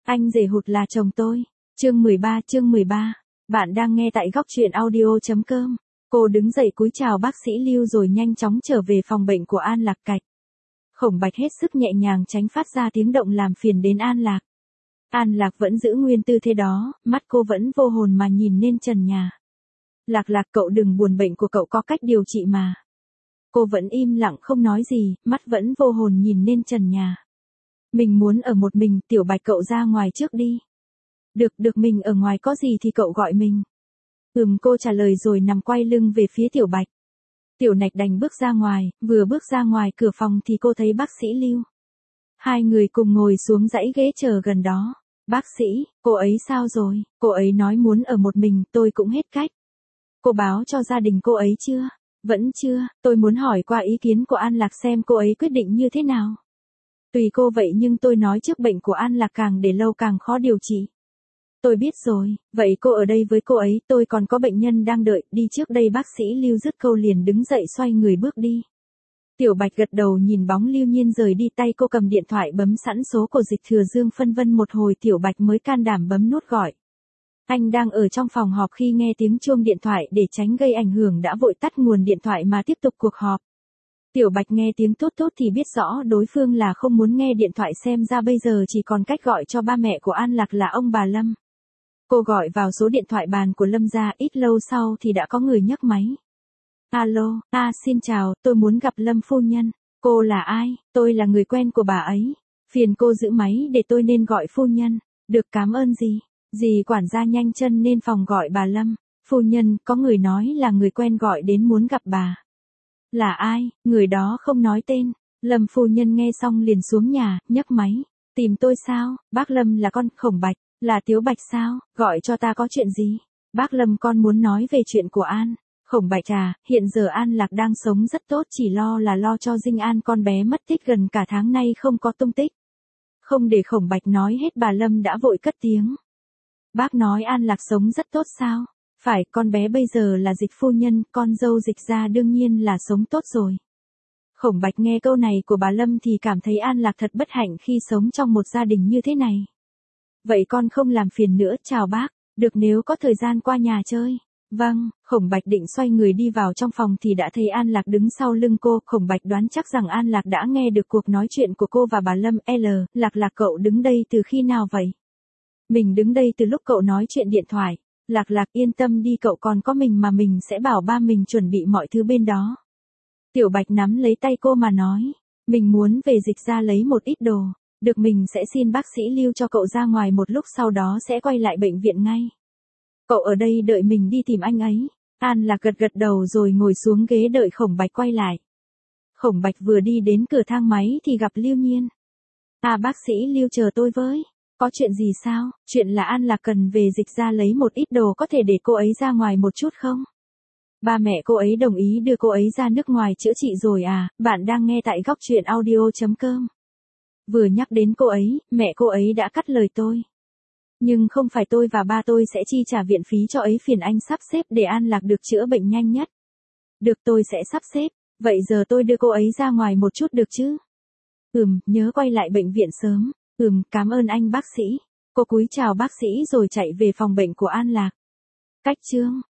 Anh rể hụt là chồng tôi. Chương 13. Bạn đang nghe tại góc truyện audio.com. Cô đứng dậy cúi chào bác sĩ Lưu rồi nhanh chóng trở về phòng bệnh của An Lạc Cạch. Khổng Bạch hết sức nhẹ nhàng tránh phát ra tiếng động làm phiền đến An Lạc. An Lạc vẫn giữ nguyên tư thế đó, mắt cô vẫn vô hồn mà nhìn lên trần nhà. Lạc Lạc, cậu đừng buồn, bệnh của cậu có cách điều trị mà. Cô vẫn im lặng không nói gì, mắt vẫn vô hồn nhìn lên trần nhà. Mình muốn ở một mình, Tiểu Bạch cậu ra ngoài trước đi. Được mình ở ngoài, có gì thì cậu gọi mình. Cô trả lời rồi nằm quay lưng về phía Tiểu Bạch. Tiểu Nạch đành bước ra ngoài, vừa bước ra ngoài cửa phòng thì cô thấy bác sĩ Lưu. Hai người cùng ngồi xuống dãy ghế chờ gần đó. Bác sĩ, cô ấy sao rồi? Cô ấy nói muốn ở một mình, tôi cũng hết cách. Cô báo cho gia đình cô ấy chưa? Vẫn chưa, tôi muốn hỏi qua ý kiến của An Lạc xem cô ấy quyết định như thế nào. Tùy cô vậy, nhưng tôi nói trước, bệnh của An Lạc càng để lâu càng khó điều trị. Tôi biết rồi, vậy cô ở đây với cô ấy, tôi còn có bệnh nhân đang đợi, đi trước đây. Bác sĩ Lưu dứt câu liền đứng dậy xoay người bước đi. Tiểu Bạch gật đầu nhìn bóng Lưu Nhiên rời đi, tay cô cầm điện thoại bấm sẵn số của Dịch Thừa Dương. Phân vân một hồi Tiểu Bạch mới can đảm bấm nút gọi. Anh đang ở trong phòng họp, khi nghe tiếng chuông điện thoại để tránh gây ảnh hưởng đã vội tắt nguồn điện thoại mà tiếp tục cuộc họp. Tiểu Bạch nghe tiếng tốt tốt thì biết rõ đối phương là không muốn nghe điện thoại, xem ra bây giờ chỉ còn cách gọi cho ba mẹ của An Lạc là ông bà Lâm. Cô gọi vào số điện thoại bàn của Lâm gia, ít lâu sau thì đã có người nhấc máy. Alo, xin chào, tôi muốn gặp Lâm phu nhân. Cô là ai? Tôi là người quen của bà ấy. Phiền cô giữ máy để tôi nên gọi phu nhân. Được, cảm ơn dì. Dì quản gia nhanh chân lên phòng gọi bà Lâm. Phu nhân, có người nói là người quen gọi đến muốn gặp bà. Là ai? Người đó không nói tên. Lâm phu nhân nghe xong liền xuống nhà, nhấc máy. Tìm tôi sao? Bác Lâm là con Khổng Bạch. Là Tiếu Bạch sao? Gọi cho ta có chuyện gì? Bác Lâm, con muốn nói về chuyện của An. Khổng Bạch à, hiện giờ An Lạc đang sống rất tốt, chỉ lo cho Dinh An, con bé mất tích gần cả tháng nay không có tung tích. Không để Khổng Bạch nói hết, bà Lâm đã vội cất tiếng. Bác nói An Lạc sống rất tốt sao? Phải, con bé bây giờ là Dịch phu nhân, con dâu Dịch gia, đương nhiên là sống tốt rồi. Khổng Bạch nghe câu này của bà Lâm thì cảm thấy An Lạc thật bất hạnh khi sống trong một gia đình như thế này. Vậy con không làm phiền nữa, chào bác, được, nếu có thời gian qua nhà chơi. Vâng, Khổng Bạch định xoay người đi vào trong phòng thì đã thấy An Lạc đứng sau lưng cô. Khổng Bạch đoán chắc rằng An Lạc đã nghe được cuộc nói chuyện của cô và bà Lâm. Lạc Lạc, cậu đứng đây từ khi nào vậy? Mình đứng đây từ lúc cậu nói chuyện điện thoại. Lạc Lạc, yên tâm đi, cậu còn có mình mà, mình sẽ bảo ba mình chuẩn bị mọi thứ bên đó. Tiểu Bạch nắm lấy tay cô mà nói, mình muốn về Dịch ra lấy một ít đồ. Được, mình sẽ xin bác sĩ Lưu cho cậu ra ngoài một lúc, sau đó sẽ quay lại bệnh viện ngay. Cậu ở đây đợi mình đi tìm anh ấy. An Lạc gật đầu rồi ngồi xuống ghế đợi Khổng Bạch quay lại. Khổng Bạch vừa đi đến cửa thang máy thì gặp Lưu Nhiên. Bác sĩ Lưu, chờ tôi với. Có chuyện gì sao? Chuyện là An Lạc cần về Dịch ra lấy một ít đồ, có thể để cô ấy ra ngoài một chút không? Ba mẹ cô ấy đồng ý đưa cô ấy ra nước ngoài chữa trị rồi à? Bạn đang nghe tại góc truyện audio.com. Vừa nhắc đến cô ấy, mẹ cô ấy đã cắt lời tôi. Nhưng không phải tôi và ba tôi sẽ chi trả viện phí cho ấy, phiền anh sắp xếp để An Lạc được chữa bệnh nhanh nhất. Được, tôi sẽ sắp xếp. Vậy giờ tôi đưa cô ấy ra ngoài một chút được chứ? Nhớ quay lại bệnh viện sớm. Cảm ơn anh bác sĩ. Cô cúi chào bác sĩ rồi chạy về phòng bệnh của An Lạc. Cách chương